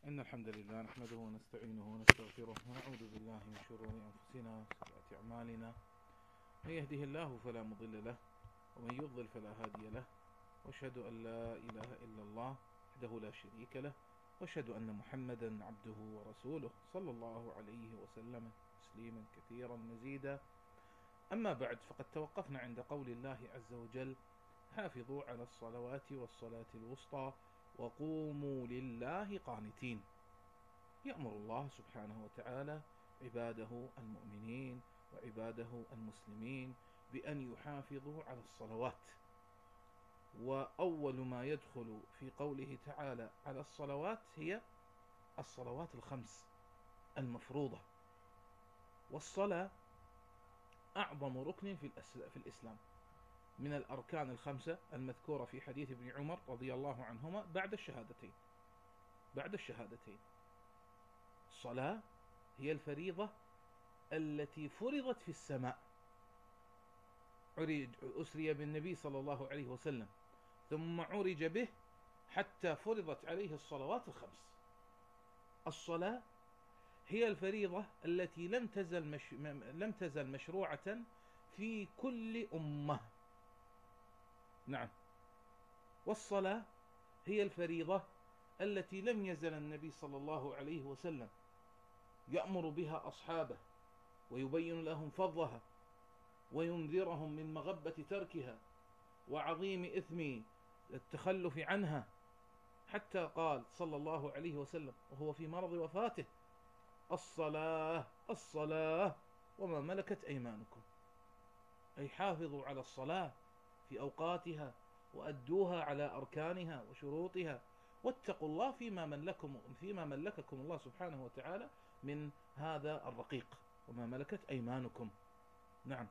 إن الحمد لله نحمده ونستعينه ونستغفره ونعوذ بالله من شرور أنفسنا وسيئات أعمالنا. من يهده الله فلا مضل له ومن يضلل فلا هادي له، وأشهد أن لا إله إلا الله وحده لا شريك له، وأشهد أن محمدا عبده ورسوله صلى الله عليه وسلم تسليما كثيرا مزيدا. أما بعد، فقد توقفنا عند قول الله عز وجل: حافظوا على الصلوات والصلاة الوسطى وقوموا لله قانتين. يأمر الله سبحانه وتعالى عباده المؤمنين وعباده المسلمين بأن يحافظوا على الصلوات، وأول ما يدخل في قوله تعالى على الصلوات هي الصلوات الخمس المفروضة. والصلاة أعظم ركن في الإسلام من الأركان الخمسة المذكورة في حديث ابن عمر رضي الله عنهما بعد الشهادتين. الصلاة هي الفريضة التي فرضت في السماء، أسري بالنبي صلى الله عليه وسلم ثم عرج به حتى فرضت عليه الصلوات الخمس. الصلاة هي الفريضة التي لم تزل مشروعة في كل أمة. نعم، والصلاة هي الفريضة التي لم يزل النبي صلى الله عليه وسلم يأمر بها أصحابه ويبين لهم فضلها وينذرهم من مغبة تركها وعظيم إثم التخلف عنها، حتى قال صلى الله عليه وسلم وهو في مرض وفاته: الصلاة الصلاة وما ملكت أيمانكم. أي حافظوا على الصلاة في أوقاتها وأدوها على أركانها وشروطها، واتقوا الله فيما ملككم الله سبحانه وتعالى من هذا الرقيق وما ملكت أيمانكم. نعم،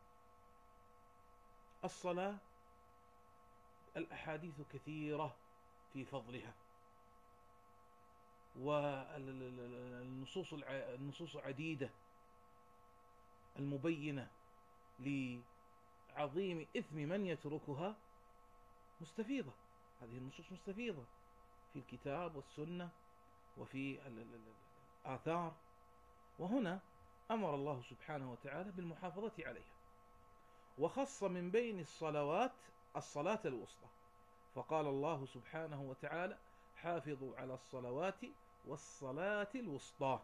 الصلاة الأحاديث كثيرة في فضلها، والنصوص عديدة المبينة لعظيم إثم من يتركها مستفيضة. هذه النصوص مستفيضة في الكتاب والسنة وفي الآثار. وهنا أمر الله سبحانه وتعالى بالمحافظة عليها، وخص من بين الصلوات الصلاة الوسطى، فقال الله سبحانه وتعالى: حافظوا على الصلوات والصلاة الوسطى.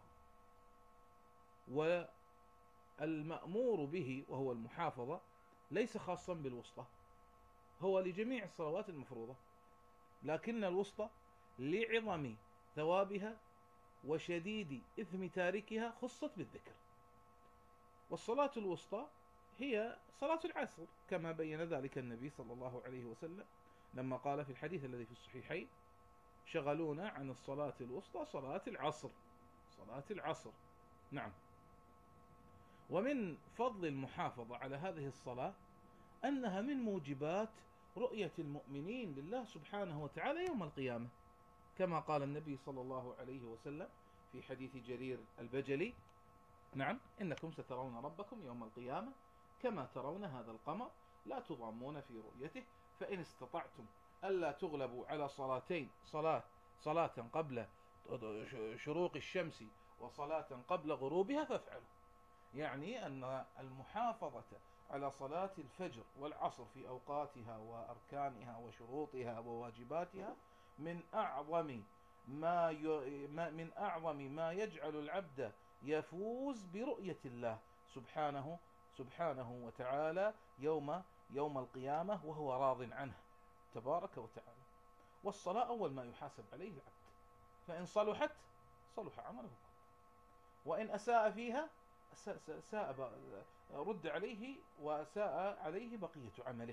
والمأمور به وهو المحافظة ليس خاصا بالوسطى، هو لجميع الصلوات المفروضة، لكن الوسطى لعظم ثوابها وشديد إثم تاركها خصت بالذكر. والصلاة الوسطى هي صلاة العصر، كما بين ذلك النبي صلى الله عليه وسلم لما قال في الحديث الذي في الصحيحين: شغلونا عن الصلاة الوسطى صلاة العصر. صلاة العصر. نعم. ومن فضل المحافظة على هذه الصلاة أنها من موجبات رؤية المؤمنين لله سبحانه وتعالى يوم القيامة، كما قال النبي صلى الله عليه وسلم في حديث جرير البجلي: نعم، إنكم سترون ربكم يوم القيامة كما ترون هذا القمر لا تضامون في رؤيته، فإن استطعتم ألا تغلبوا على صلاتين، صلاة قبل شروق الشمس وصلاة قبل غروبها فافعلوا. يعني أن المحافظة على صلاة الفجر والعصر في أوقاتها وأركانها وشروطها وواجباتها من أعظم ما يجعل العبد يفوز برؤية الله سبحانه وتعالى يوم القيامة وهو راض عنه تبارك وتعالى. والصلاة أول ما يحاسب عليه العبد، فإن صلحت صلح عمله، وإن أساء فيها رد عليه وساء عليه بقية عمله.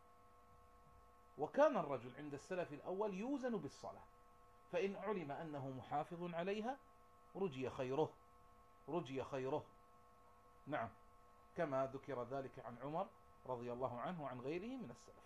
وكان الرجل عند السلف الأول يوزن بالصلاة، فإن علم أنه محافظ عليها رجي خيره. نعم، كما ذكر ذلك عن عمر رضي الله عنه وعن غيره من السلف.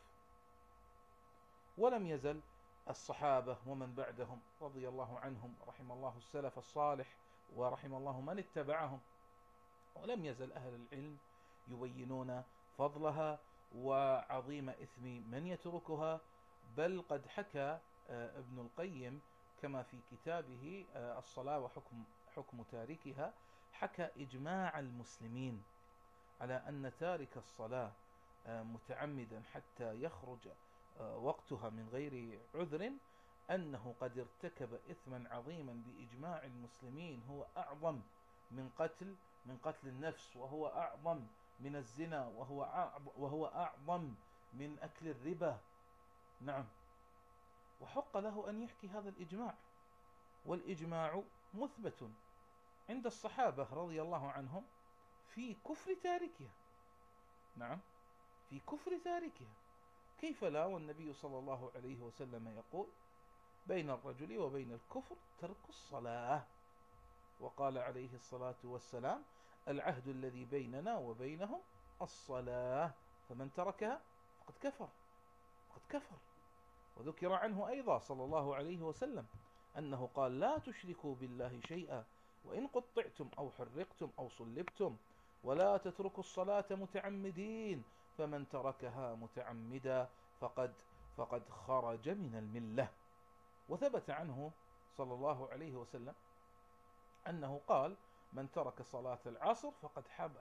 ولم يزل الصحابة ومن بعدهم رضي الله عنهم، رحم الله السلف الصالح ورحم الله من اتبعهم، ولم يزل أهل العلم يبينون فضلها وعظيم إثم من يتركها. بل قد حكى ابن القيم كما في كتابه الصلاة وحكم تاركها، حكى إجماع المسلمين على أن تارك الصلاة متعمدا حتى يخرج وقتها من غير عذر أنه قد ارتكب إثما عظيما بإجماع المسلمين، هو أعظم من قتل النفس، وهو أعظم من الزنا، وهو أعظم من أكل الربا. نعم. وحق له أن يحكي هذا الإجماع، والإجماع مثبت عند الصحابة رضي الله عنهم في كفر تاركها. نعم، في كفر تاركها. كيف لا والنبي صلى الله عليه وسلم يقول بين الرجل وبين الكفر ترك الصلاة، وقال عليه الصلاة والسلام العهد الذي بيننا وبينهم الصلاة، فمن تركها فقد كفر. وذكر عنه أيضا صلى الله عليه وسلم أنه قال لا تشركوا بالله شيئا وإن قطعتم أو حرقتم أو صلبتم، ولا تتركوا الصلاة متعمدين، فمن تركها متعمدا فقد خرج من الملة. وثبت عنه صلى الله عليه وسلم أنه قال من ترك صلاة العصر فقد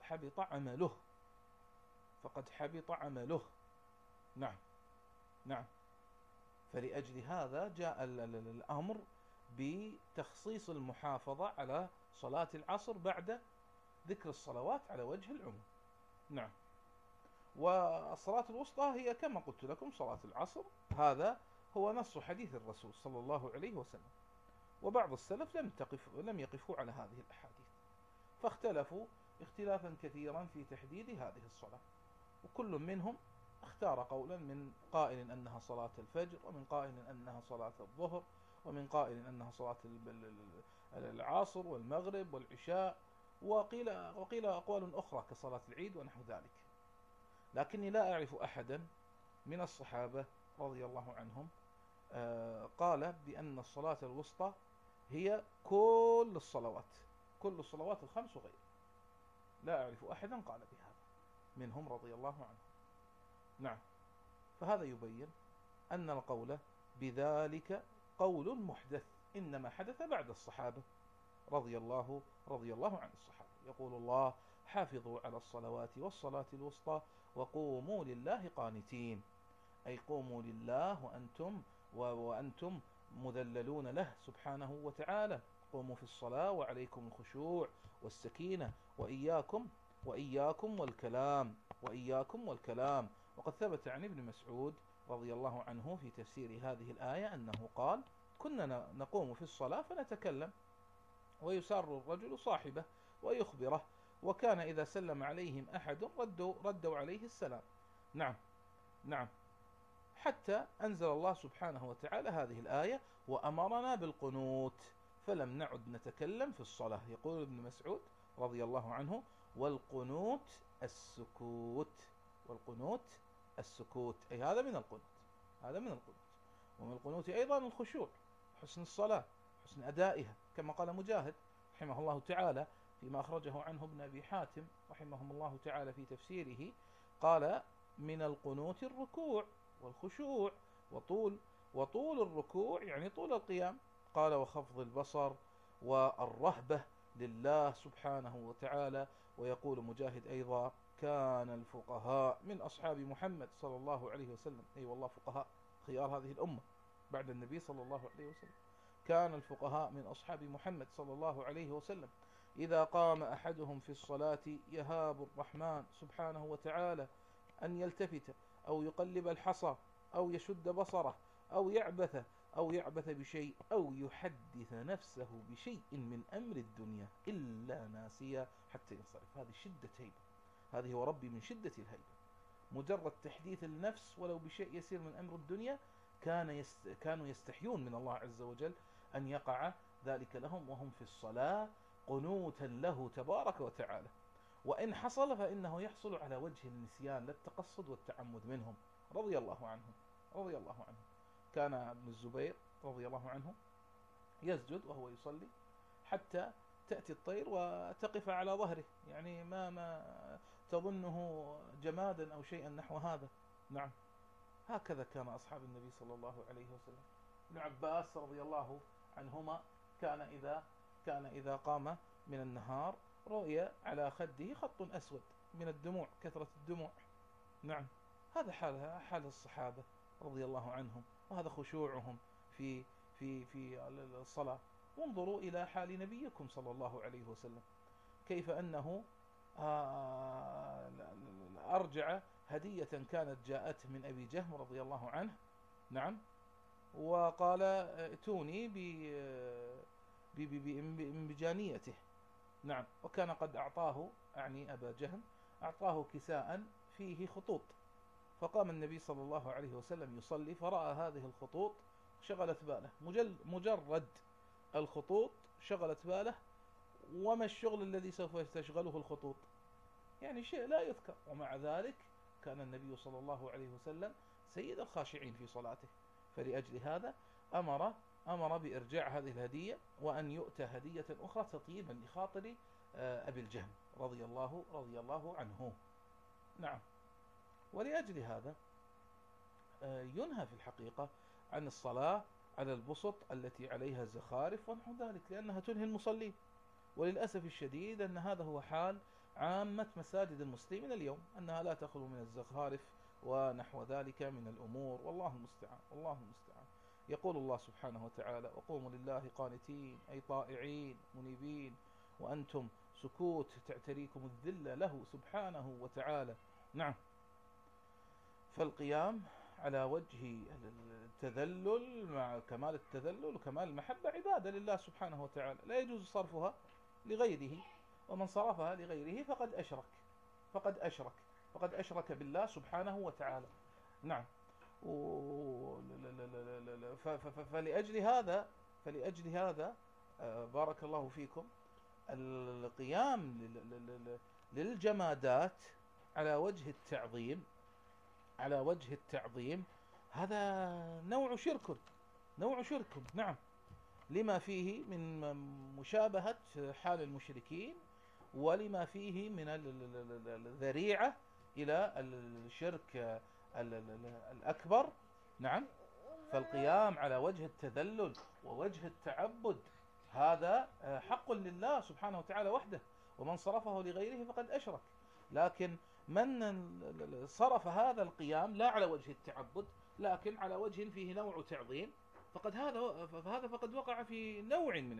حبط عمله. نعم. فلأجل هذا جاء الأمر بتخصيص المحافظة على صلاة العصر بعد ذكر الصلوات على وجه العموم. نعم. والصلاة الوسطى هي كما قلت لكم صلاة العصر، هذا هو نص حديث الرسول صلى الله عليه وسلم. وبعض السلف لم يقفوا على هذه الأحاديث، فاختلفوا اختلافا كثيرا في تحديد هذه الصلاة، وكل منهم اختار قولا، من قائل أنها صلاة الفجر، ومن قائل أنها صلاة الظهر، ومن قائل أنها صلاة العصر والمغرب والعشاء، وقيل أقوال أخرى كصلاة العيد ونحو ذلك. لكني لا أعرف أحدا من الصحابة رضي الله عنهم قال بأن الصلاة الوسطى هي كل الصلوات الخمس وغيرها. لا أعرف أحدا قال بهذا منهم رضي الله عنه. نعم. فهذا يبين أن القول بذلك قول محدث، إنما حدث بعد الصحابة رضي الله عن الصحابة. يقول الله حافظوا على الصلوات والصلاة الوسطى وقوموا لله قانتين، أي قوموا لله وأنتم مذللون له سبحانه وتعالى. قوموا في الصلاة وعليكم الخشوع والسكينة، وإياكم والكلام. وقد ثبت عن ابن مسعود رضي الله عنه في تفسير هذه الآية أنه قال كنا نقوم في الصلاة فنتكلم، ويسار الرجل صاحبه ويخبره، وكان إذا سلم عليهم أحد ردوا عليه السلام. نعم. حتى أنزل الله سبحانه وتعالى هذه الآية وأمرنا بالقنوت فلم نعد نتكلم في الصلاة. يقول ابن مسعود رضي الله عنه والقنوت السكوت، أي هذا من القنوت. ومن القنوت أيضا الخشوع، حسن الصلاة، حسن أدائها، كما قال مجاهد رحمه الله تعالى فيما أخرجه عنه ابن أبي حاتم رحمهم الله تعالى في تفسيره، قال من القنوت الركوع والخشوع، وطول الركوع يعني طول القيام، قال وخفض البصر والرهبة لله سبحانه وتعالى. ويقول مجاهد أيضا كان الفقهاء من أصحاب محمد صلى الله عليه وسلم، أي والله فقهاء خيار هذه الأمة بعد النبي صلى الله عليه وسلم، كان الفقهاء من أصحاب محمد صلى الله عليه وسلم إذا قام أحدهم في الصلاة يهاب الرحمن سبحانه وتعالى أن يلتفت أو يقلب الحصى أو يشد بصره أو يعبث بشيء أو يحدث نفسه بشيء من أمر الدنيا إلا ناسيا حتى ينصرف. هذه شدة هيبة، هذه هو ربي من شدة الهيبة. مجرد تحديث النفس ولو بشيء يسير من أمر الدنيا كانوا يستحيون من الله عز وجل أن يقع ذلك لهم وهم في الصلاة قنوتا له تبارك وتعالى. وإن حصل فإنه يحصل على وجه النسيان لا التقصد والتعمد منهم رضي الله عنهم. كان ابن الزبير رضي الله عنه يسجد وهو يصلي حتى تأتي الطير وتقف على ظهره، يعني ما تظنه جمادا أو شيئا نحو هذا. نعم، هكذا كان أصحاب النبي صلى الله عليه وسلم. ابن عباس رضي الله عنهما كان إذا قام من النهار رؤي على خده خط أسود من الدموع، كثرة الدموع. نعم، هذا حال الصحابة رضي الله عنهم، وهذا خشوعهم في الصلاة. وانظروا إلى حال نبيكم صلى الله عليه وسلم، كيف أنه أرجع هدية كانت جاءته من أبي جهم رضي الله عنه. نعم، وقال ائتوني بمجانيته. نعم، وكان قد أعطاه، يعني أبا جهم أعطاه كساء فيه خطوط، فقام النبي صلى الله عليه وسلم يصلي فرأى هذه الخطوط شغلت باله، مجرد الخطوط شغلت باله. وما الشغل الذي سوف تشغله الخطوط؟ يعني شيء لا يذكر. ومع ذلك كان النبي صلى الله عليه وسلم سيد الخاشعين في صلاته، فلأجل هذا أمر بإرجاع هذه الهدية، وأن يؤتى هدية أخرى تطيبا لخاطر أبي الجهم رضي الله عنه. نعم، ولأجل هذا ينهى في الحقيقة عن الصلاة على البسط التي عليها الزخارف ونحو ذلك، لأنها تنهي المصلين. وللأسف الشديد أن هذا هو حال عامة مساجد المسلمين اليوم، أنها لا تخلو من الزخارف ونحو ذلك من الأمور، والله المستعان. يقول الله سبحانه وتعالى: وقوموا لله قانتين، أي طائعين منيبين، وأنتم سكوت تعتريكم الذلة له سبحانه وتعالى. نعم، فالقيام على وجه التذلل مع كمال التذلل وكمال المحبة عبادة لله سبحانه وتعالى، لا يجوز صرفها لغيره، ومن صرفها لغيره فقد أشرك بالله سبحانه وتعالى. نعم، فلأجل هذا بارك الله فيكم، القيام للجمادات على وجه التعظيم هذا نوع شرك. نعم، لما فيه من مشابهة حال المشركين، ولما فيه من الذريعة إلى الشرك الأكبر. نعم، فالقيام على وجه التذلل ووجه التعبد هذا حق لله سبحانه وتعالى وحده، ومن صرفه لغيره فقد أشرك. لكن من صرف هذا القيام لا على وجه التعبد، لكن على وجه فيه نوع تعظيم، فهذا فقد وقع في نوع من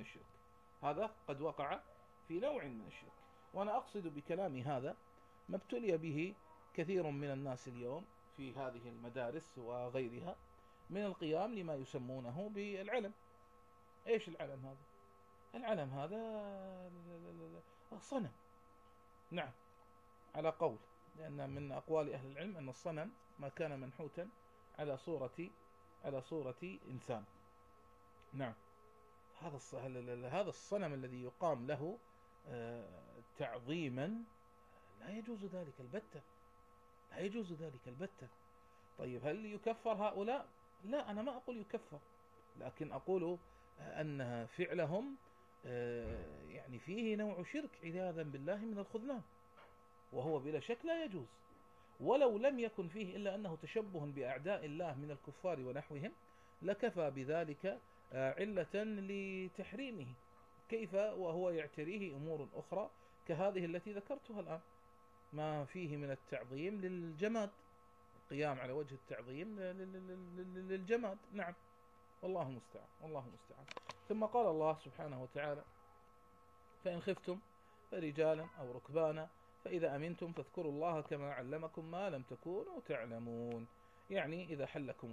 الشرك. وأنا أقصد بكلامي هذا ما ابتلي به كثير من الناس اليوم في هذه المدارس وغيرها من القيام لما يسمونه بالعلم. ايش العلم هذا؟ العلم هذا صنم. نعم، على قول، لأن من أقوال أهل العلم أن الصنم ما كان منحوتا على صورة إنسان. نعم، هذا الصنم الذي يقام له تعظيما لا يجوز ذلك البتة. طيب، هل يكفر هؤلاء؟ لا، أنا ما أقول يكفر، لكن أقول أن فعلهم يعني فيه نوع شرك عياذا بالله من الخذلان، وهو بلا شك لا يجوز. ولو لم يكن فيه إلا أنه تشبه بأعداء الله من الكفار ونحوهم لكفى بذلك علة لتحريمه، كيف وهو يعتريه أمور أخرى كهذه التي ذكرتها الآن، ما فيه من التعظيم للجماد، القيام على وجه التعظيم للجماد. نعم، والله المستعان. ثم قال الله سبحانه وتعالى: فإن خفتم فرجالا أو ركبانا فإذا أمنتم فاذكروا الله كما علمكم ما لم تكونوا تعلمون. يعني إذا حلكم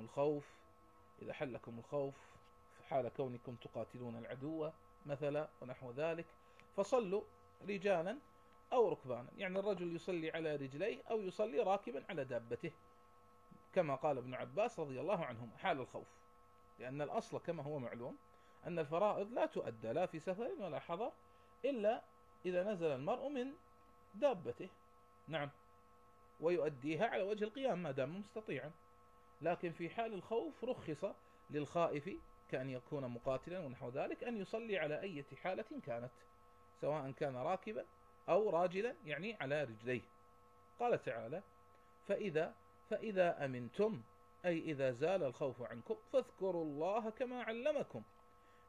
الخوف في حال كونكم تقاتلون العدو مثلا ونحو ذلك، فصلوا رجالا أو ركبانا، يعني الرجل يصلي على رجليه أو يصلي راكبا على دابته، كما قال ابن عباس رضي الله عنهما حال الخوف، لأن الأصل كما هو معلوم أن الفرائض لا تؤدى لا في سفر ولا حضر إلا إذا نزل المرء من دابته. نعم، ويؤديها على وجه القيام ما دام مستطيعا. لكن في حال الخوف رخص للخائف كأن يكون مقاتلا ونحو ذلك أن يصلي على أي حالة كانت، سواء كان راكبا أو راجلا، يعني على رجليه. قال تعالى: فإذا أمنتم، أي إذا زال الخوف عنكم، فاذكروا الله كما علمكم،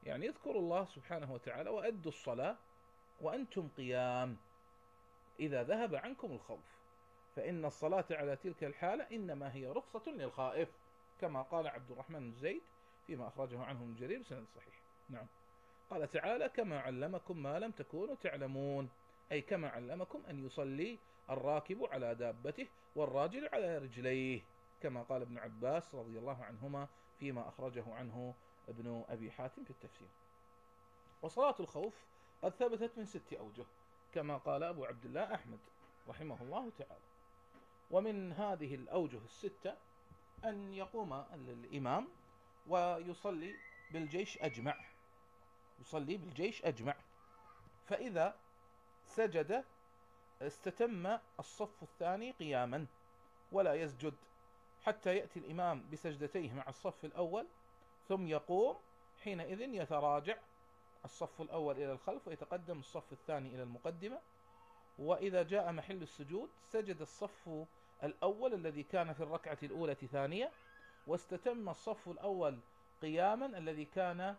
يعني اذكروا الله سبحانه وتعالى وأدوا الصلاة وأنتم قيام إذا ذهب عنكم الخوف، فإن الصلاة على تلك الحالة إنما هي رخصة للخائف، كما قال عبد الرحمن بن زيد فيما أخرجه عنه ابن جرير بسند صحيح. نعم. قال تعالى: كما علمكم ما لم تكونوا تعلمون، أي كما علمكم أن يصلي الراكب على دابته والراجل على رجليه، كما قال ابن عباس رضي الله عنهما فيما أخرجه عنه ابن أبي حاتم في التفسير. وصلاة الخوف قد ثبتت من 6 أوجه، كما قال أبو عبد الله أحمد رحمه الله تعالى. ومن هذه الأوجه 6 أن يقوم الإمام ويصلي بالجيش أجمع، يصلي بالجيش أجمع، فإذا سجد استتم الصف الثاني قياما ولا يسجد حتى يأتي الإمام بسجدتيه مع الصف الأول، ثم يقوم، حينئذ يتراجع الصف الأول إلى الخلف ويتقدم الصف الثاني إلى المقدمة، وإذا جاء محل السجود سجد الصف الأول الذي كان في الركعة الأولى ثانية، واستتم الصف الأول قياما الذي كان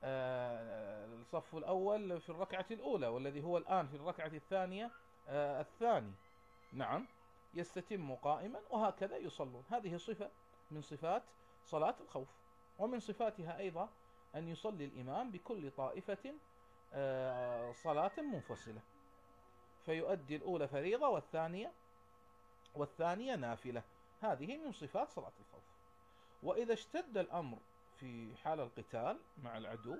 الصف الأول في الركعة الأولى والذي هو الآن في الركعة الثانية الثاني. نعم، يستتم قائما، وهكذا يصلون. هذه صفة من صفات صلاة الخوف. ومن صفاتها أيضا أن يصلي الإمام بكل طائفة صلاة منفصلة، فيؤدي الأولى فريضة والثانية نافلة. هذه من صفات صلاة الخوف. وإذا اشتد الأمر في حال القتال مع العدو،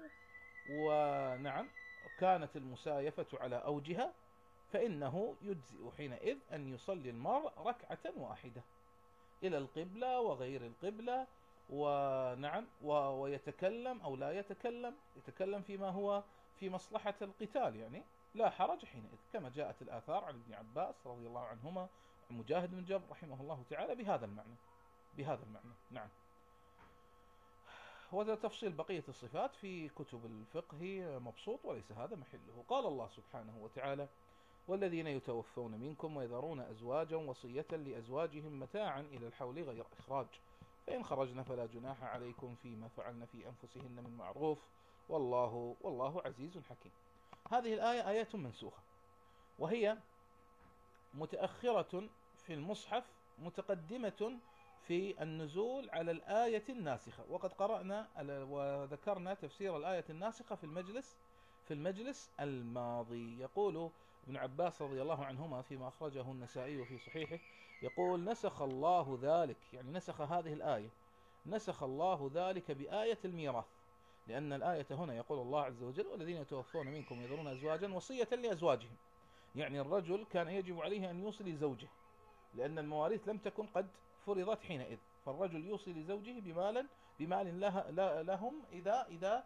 ونعم كانت المسايفة على أوجها، فإنه يجزئ حينئذ أن يصلي المرء ركعة واحدة إلى القبلة وغير القبلة، ونعم ويتكلم أو لا يتكلم فيما هو في مصلحة القتال، يعني لا حرج حينئذ، كما جاءت الآثار عن ابن عباس رضي الله عنهما مجاهد بن جبر رحمه الله تعالى بهذا المعنى. نعم. وهذا تفصيل بقية الصفات في كتب الفقه مبسوط وليس هذا محله. قال الله سبحانه وتعالى: والذين يتوفون منكم ويذرون أزواجا وصية لأزواجهم متاعا إلى الحول غير إخراج، فإن خرجن فلا جناح عليكم فيما فعلن في أنفسهن من معروف والله عزيز حكيم. هذه الآية آية منسوخة، وهي متأخرة في المصحف متقدمة في النزول على الآية الناسخة. وقد قرأنا وذكرنا تفسير الآية الناسخة في المجلس الماضي. يقول ابن عباس رضي الله عنهما فيما أخرجه النسائي في صحيحه، يقول: نسخ الله ذلك، يعني نسخ هذه الآية، نسخ الله ذلك بآية الميراث، لأن الآية هنا يقول الله عز وجل: والذين يتوفون منكم يذرون أزواجا وصية لأزواجهم، يعني الرجل كان يجب عليه أن يوصي لزوجه، لأن المواريث لم تكن قد فرضت حينئذ، فالرجل يوصي لزوجه بمال لهم إذا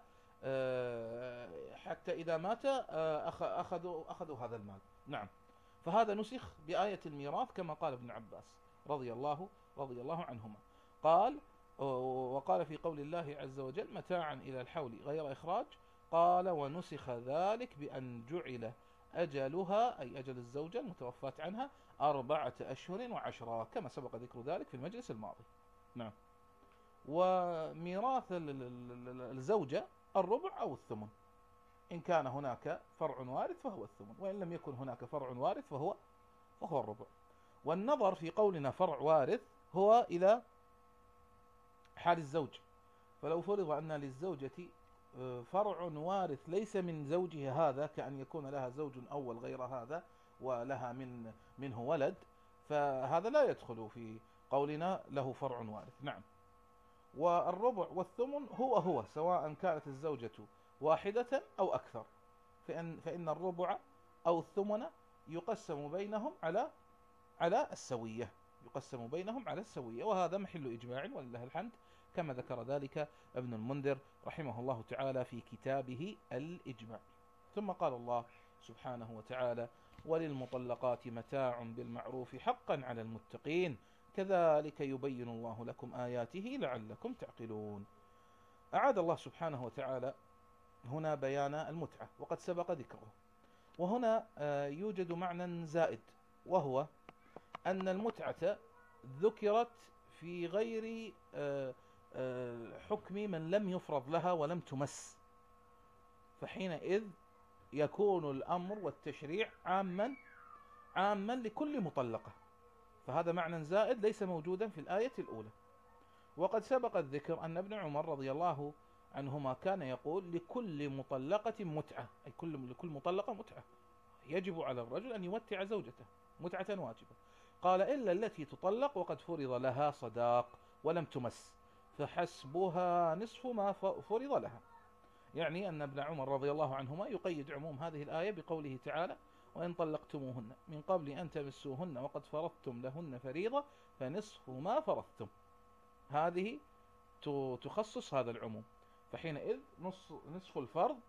حتى إذا مات أخذوا هذا المال. نعم. فهذا نسخ بآية الميراث كما قال ابن عباس رضي الله عنهما. وقال في قول الله عز وجل: متاعا إلى الحول غير إخراج، قال: ونسخ ذلك بأن جعل أجلها، أي أجل الزوجة المتوفاة عنها، 4 أشهر و10، كما سبق ذكر ذلك في المجلس الماضي. نعم. وميراث الزوجة الربع أو الثمن، إن كان هناك فرع وارث فهو الثمن، وإن لم يكن هناك فرع وارث فهو الربع. والنظر في قولنا فرع وارث هو إلى حال الزوج، فلو فرض أن للزوجة فرع وارث ليس من زوجها هذا، كأن يكون لها زوج أول غير هذا ولها منه ولد، فهذا لا يدخل في قولنا له فرع وارث. نعم. والربع والثمن هو سواء كانت الزوجة واحدة أو أكثر، فإن الربع أو الثمن يقسم بينهم على السوية، وهذا محل إجماع ولله الحمد، كما ذكر ذلك ابن المنذر رحمه الله تعالى في كتابه الإجماع. ثم قال الله سبحانه وتعالى: وللمطلقات متاع بالمعروف حقا على المتقين كذلك يبين الله لكم آياته لعلكم تعقلون. أعاد الله سبحانه وتعالى هنا بيان المتعة وقد سبق ذكره، وهنا يوجد معنى زائد، وهو أن المتعة ذكرت في غير حكم من لم يفرض لها ولم تمس، فحينئذ يكون الأمر والتشريع عاما لكل مطلقة، فهذا معنى زائد ليس موجودا في الآية الأولى. وقد سبق الذكر أن ابن عمر رضي الله عنهما كان يقول لكل مطلقة متعة، أي لكل مطلقة متعة، يجب على الرجل أن يمتع زوجته متعة واجبة. قال إلا التي تطلق وقد فرض لها صداق ولم تمس فحسبها نصف ما فرض لها. يعني أن ابن عمر رضي الله عنهما يقيد عموم هذه الآية بقوله تعالى: وإن طلقتموهن من قبل أن تمسوهن وقد فرضتم لهن فريضة فنصف ما فرضتم. هذه تخصص هذا العموم، فحينئذ نصف الفرض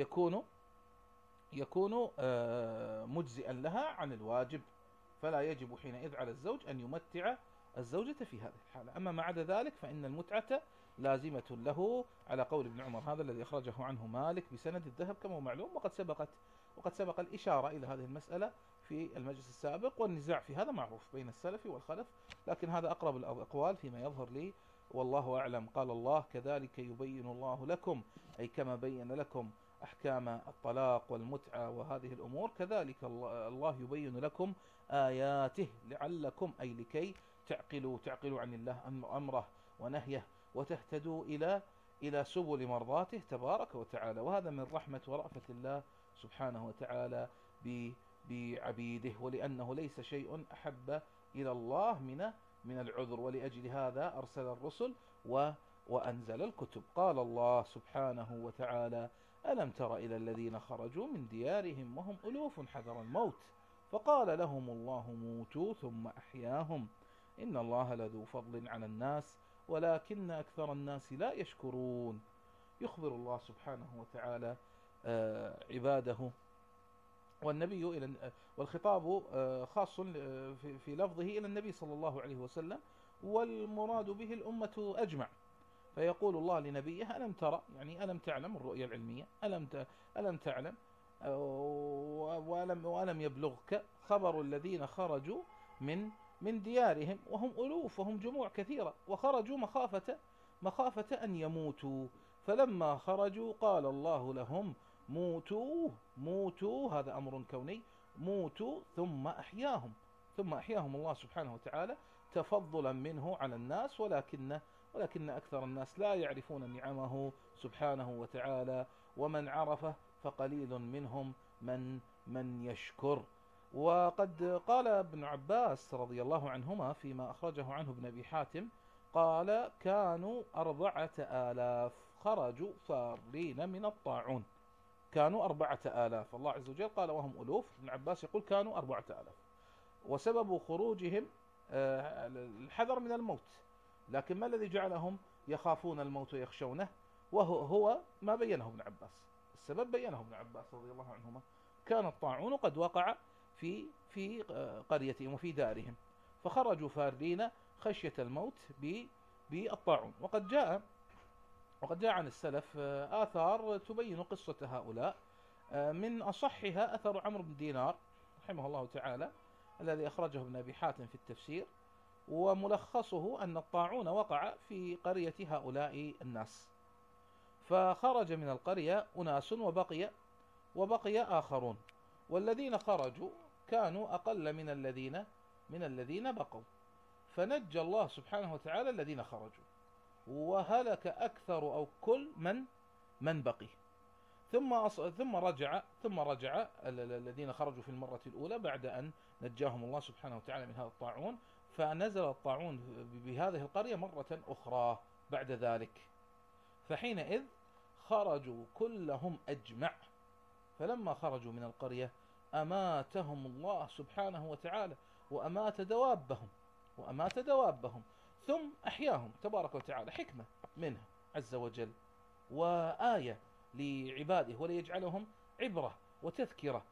يكون مجزئا لها عن الواجب، فلا يجب حينئذ على الزوج أن يمتع الزوجة في هذه الحالة. أما ما عدا ذلك فإن المتعة لازمة له على قول ابن عمر، هذا الذي أخرجه عنه مالك بسند الذهب كما هو معلوم. وقد سبق الإشارة إلى هذه المسألة في المجلس السابق، والنزاع في هذا معروف بين السلف والخلف، لكن هذا أقرب الأقوال فيما يظهر لي والله أعلم. قال الله: كذلك يبين الله لكم، أي كما بين لكم أحكام الطلاق والمتعة وهذه الأمور، كذلك الله يبين لكم آياته لعلكم، أي لكي تعقلوا عن الله أمره ونهيه وتهتدوا إلى سبل مرضاته تبارك وتعالى. وهذا من رحمة ورأفة الله سبحانه وتعالى بعبيده، ولأنه ليس شيء أحب إلى الله من العذر، ولأجل هذا أرسل الرسل وأنزل الكتب. قال الله سبحانه وتعالى: ألم تر إلى الذين خرجوا من ديارهم وهم ألوف حذر الموت فقال لهم الله موتوا ثم أحياهم إن الله لذو فضل على الناس ولكن أكثر الناس لا يشكرون. يخبر الله سبحانه وتعالى عباده والنبي والخطاب خاص في لفظه إلى النبي صلى الله عليه وسلم، والمراد به الأمة أجمع. فيقول الله لنبيه: ألم ترى، يعني ألم تعلم، الرؤية العلمية، ألم تعلم وألم يبلغك خبر الذين خرجوا من ديارهم وهم ألوف وهم جموع كثيرة، وخرجوا مخافة أن يموتوا، فلما خرجوا قال الله لهم موتوا، هذا أمر كوني، موتوا ثم أحياهم الله سبحانه وتعالى تفضلا منه على الناس، ولكن أكثر الناس لا يعرفون نعمه سبحانه وتعالى، ومن عرفه فقليل منهم من يشكر. وقد قال ابن عباس رضي الله عنهما فيما أخرجه عنه ابن أبي حاتم، قال: كانوا 4000 خرجوا فارين من الطاعون. كانوا 4000، الله عز وجل قال وهم ألوف، ابن عباس يقول كانوا 4000، وسبب خروجهم الحذر من الموت. لكن ما الذي جعلهم يخافون الموت ويخشونه؟ وهو ما بينه ابن عباس، السبب بينه ابن عباس رضي الله عنهما، كان الطاعون قد وقع في قريتهم وفي دارهم، فخرجوا فارين خشية الموت بالطاعون. وقد جاء عن السلف آثار تبين قصة هؤلاء، من أصحها أثر عمرو بن دينار رحمه الله تعالى الذي أخرجه ابن أبي حاتم في التفسير، وملخصه أن الطاعون وقع في قرية هؤلاء الناس، فخرج من القرية أناس وبقي آخرون، والذين خرجوا كانوا أقل من الذين بقوا، فنجى الله سبحانه وتعالى الذين خرجوا، وهلك أكثر أو كل من بقي. ثم رجع الذين خرجوا في المرة الأولى بعد أن نجاهم الله سبحانه وتعالى من هذا الطاعون، فنزل الطاعون بهذه القرية مرة أخرى بعد ذلك، فحينئذ خرجوا كلهم أجمع، فلما خرجوا من القرية أماتهم الله سبحانه وتعالى وأمات دوابهم ثم أحياهم تبارك وتعالى، حكمة منه عز وجل وآية لعباده، وليجعلهم عبرة وتذكرة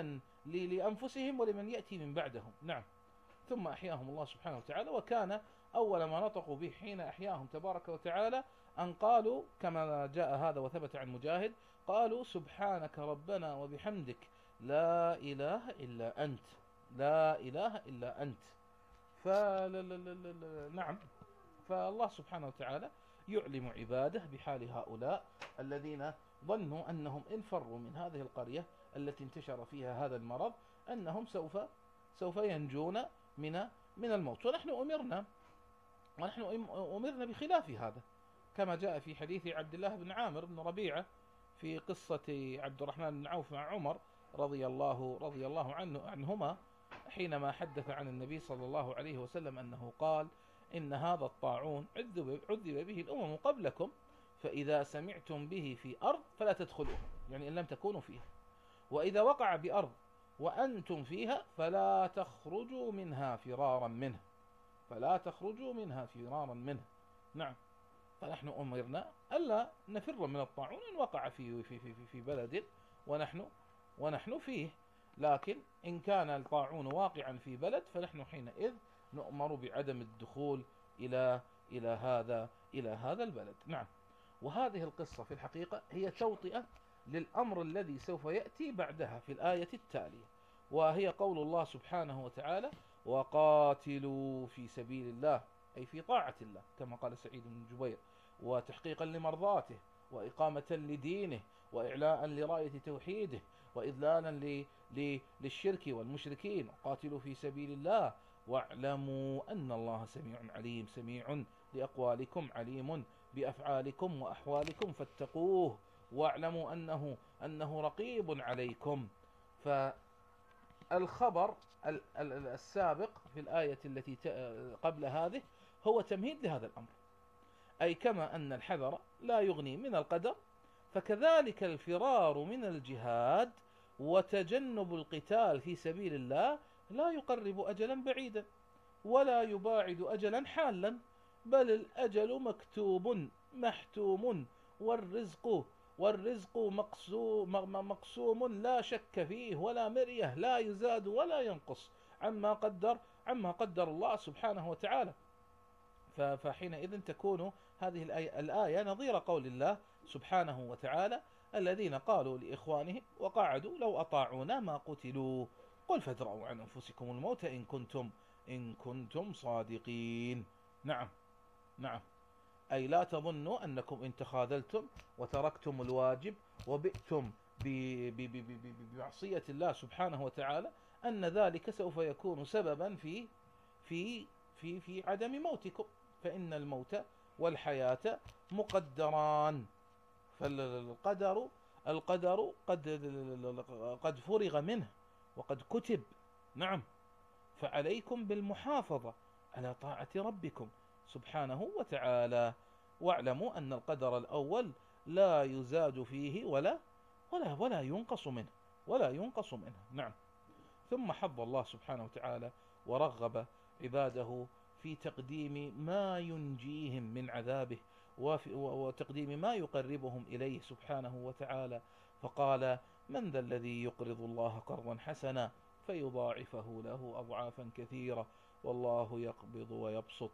لأنفسهم ولمن يأتي من بعدهم. نعم، ثم أحياهم الله سبحانه وتعالى، وكان أول ما نطقوا به حين أحياهم تبارك وتعالى أن قالوا كما جاء هذا وثبت عن مجاهد، قالوا: سبحانك ربنا وبحمدك لا إله إلا أنت. نعم، فالله سبحانه وتعالى يعلم عباده بحال هؤلاء الذين ظنوا أنهم إن فروا من هذه القرية التي انتشر فيها هذا المرض أنهم سوف ينجون من الموت. ونحن أمرنا بخلاف هذا، كما جاء في حديث عبد الله بن عامر بن ربيعة في قصة عبد الرحمن بن عوف مع عمر رضي الله عنهما، حينما حدث عن النبي صلى الله عليه وسلم أنه قال: إن هذا الطاعون عذب به الأمم قبلكم، فإذا سمعتم به في أرض فلا تدخلوها، يعني إن لم تكونوا فيها، وإذا وقع بأرض وأنتم فيها فلا تخرجوا منها فرارا منه. نعم. فنحن أمرنا ألا نفر من الطاعون إن وقع في بلد ونحن فيه، لكن إن كان الطاعون واقعا في بلد فنحن حينئذ نؤمر بعدم الدخول إلى هذا البلد. نعم. وهذه القصة في الحقيقة هي توطئة للأمر الذي سوف يأتي بعدها في الآية التالية، وهي قول الله سبحانه وتعالى: وقاتلوا في سبيل الله، أي في طاعة الله كما قال سعيد بن جبير، وتحقيقا لمرضاته، وإقامة لدينه، وإعلاء لراية توحيده، وإذلالا للشرك والمشركين. قاتلوا في سبيل الله واعلموا أن الله سميع عليم، سميع لأقوالكم عليم بأفعالكم وأحوالكم فاتقوه واعلموا أنه رقيب عليكم. فالخبر السابق في الآية التي قبل هذه هو تمهيد لهذا الأمر، أي كما أن الحذر لا يغني من القدر، فكذلك الفرار من الجهاد وتجنب القتال في سبيل الله لا يقرب أجلا بعيدا ولا يباعد أجلا حالا، بل الأجل مكتوب محتوم، والرزق مقسوم لا شك فيه ولا مرية، لا يزاد ولا ينقص عما قدر الله سبحانه وتعالى. فحينئذ تكون هذه الآية نظير قول الله سبحانه وتعالى: الذين قالوا لإخوانهم وقعدوا لو أطاعونا ما قتلوا قل فادرءوا عن أنفسكم الموت إن كنتم صادقين. نعم. أي لا تظنوا أنكم إن تخاذلتم وتركتم الواجب وبئتم بمعصية الله سبحانه وتعالى أن ذلك سوف يكون سببا في عدم موتكم، فإن الموت والحياة مقدران، فالقدر قد فرغ منه وقد كتب. نعم. فعليكم بالمحافظة على طاعة ربكم سبحانه وتعالى، واعلموا أن القدر الأول لا يزاد فيه ولا ينقص منه. نعم. ثم حض الله سبحانه وتعالى ورغب عباده في تقديم ما ينجيهم من عذابه وتقديم ما يقربهم إليه سبحانه وتعالى، فقال: من ذا الذي يقرض الله قرضا حسنا فيضاعفه له أضعافا كثيرة والله يقبض ويبسط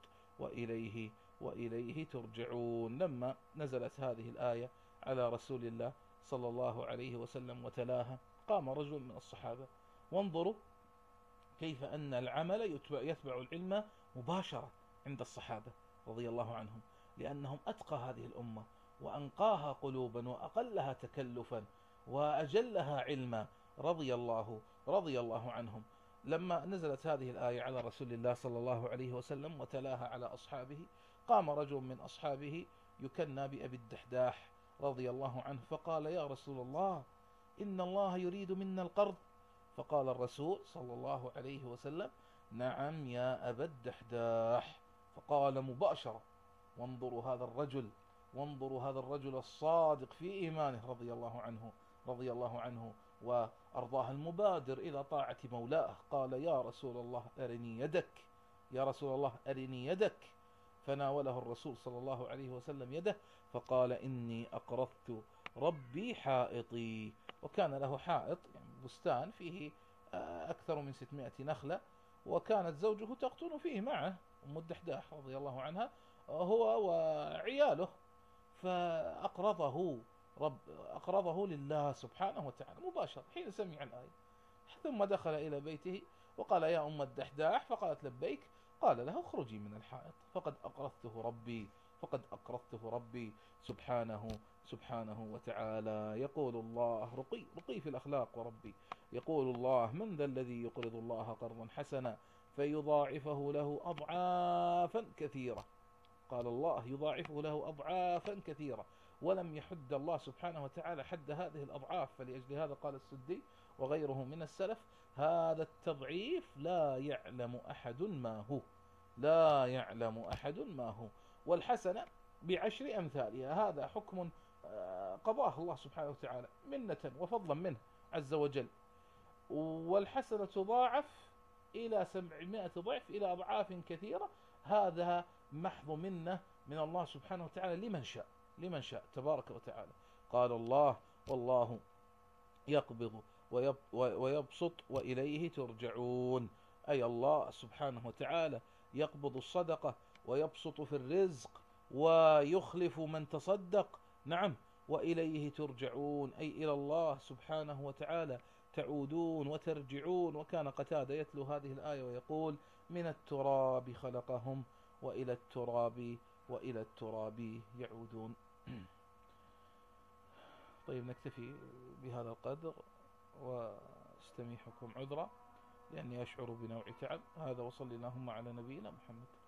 وإليه ترجعون. لما نزلت هذه الآية على رسول الله صلى الله عليه وسلم وتلاها، قام رجل من الصحابة، وانظروا كيف أن العمل يتبع العلم مباشرة عند الصحابة رضي الله عنهم، لأنهم أتقى هذه الأمة وأنقاها قلوبا وأقلها تكلفا وأجلها علما رضي الله عنهم. لما نزلت هذه الآية على رسول الله صلى الله عليه وسلم وتلاها على أصحابه، قام رجل من أصحابه يكنى بأبي الدحداح رضي الله عنه، فقال: يا رسول الله إن الله يريد منا القرض. فقال الرسول صلى الله عليه وسلم: نعم يا أبا الدحداح. فقال مباشرة: وانظروا هذا الرجل الصادق في إيمانه رضي الله عنه وأرضاه، المبادر إلى طاعة مولاه. قال: يا رسول الله أرني يدك. فناوله الرسول صلى الله عليه وسلم يده، فقال: إني أقرضت ربي حائطي. وكان له حائط، يعني بستان فيه أكثر من 600 نخلة، وكانت زوجه تقطن فيه معه أم الدحداح رضي الله عنها هو وعياله، فأقرضه لله سبحانه وتعالى مباشرة حين سمع الآية. ثم دخل إلى بيته وقال: يا أم الدحداح. فقالت: لبيك. قال له: اخرجي من الحائط فقد أقرضته ربي. فقد أقرضته ربي سبحانه وتعالى. يقول الله رقي في الأخلاق وربي، يقول الله: من ذا الذي يقرض الله قرضا حسنا فيضاعفه له أضعافا كثيرة. قال الله يضاعفه له أضعافا كثيرة، ولم يحد الله سبحانه وتعالى حد هذه الأضعاف. فلأجل هذا قال السدي وغيره من السلف: هذا التضعيف لا يعلم أحد ما هو، لا يعلم أحد ما هو. والحسنة بعشر أمثالها، هذا حكم قضاه الله سبحانه وتعالى منة وفضلا منه عز وجل. والحسنة تضاعف إلى 700 ضعف، إلى أضعاف كثيرة. هذا محض منة من الله سبحانه وتعالى لمن شاء تبارك وتعالى. قال الله: والله يقبض ويبسط وإليه ترجعون. أي الله سبحانه وتعالى يقبض الصدقة ويبسط في الرزق ويخلف من تصدق. نعم، وإليه ترجعون، أي إلى الله سبحانه وتعالى تعودون وترجعون. وكان قتادة يتلو هذه الآية ويقول: من التراب خلقهم وإلى التراب يعودون. طيب، نكتفي بهذا القدر واستميحكم عذرا لأني أشعر بنوع تعب. هذا، وصلي اللهم على نبينا محمد.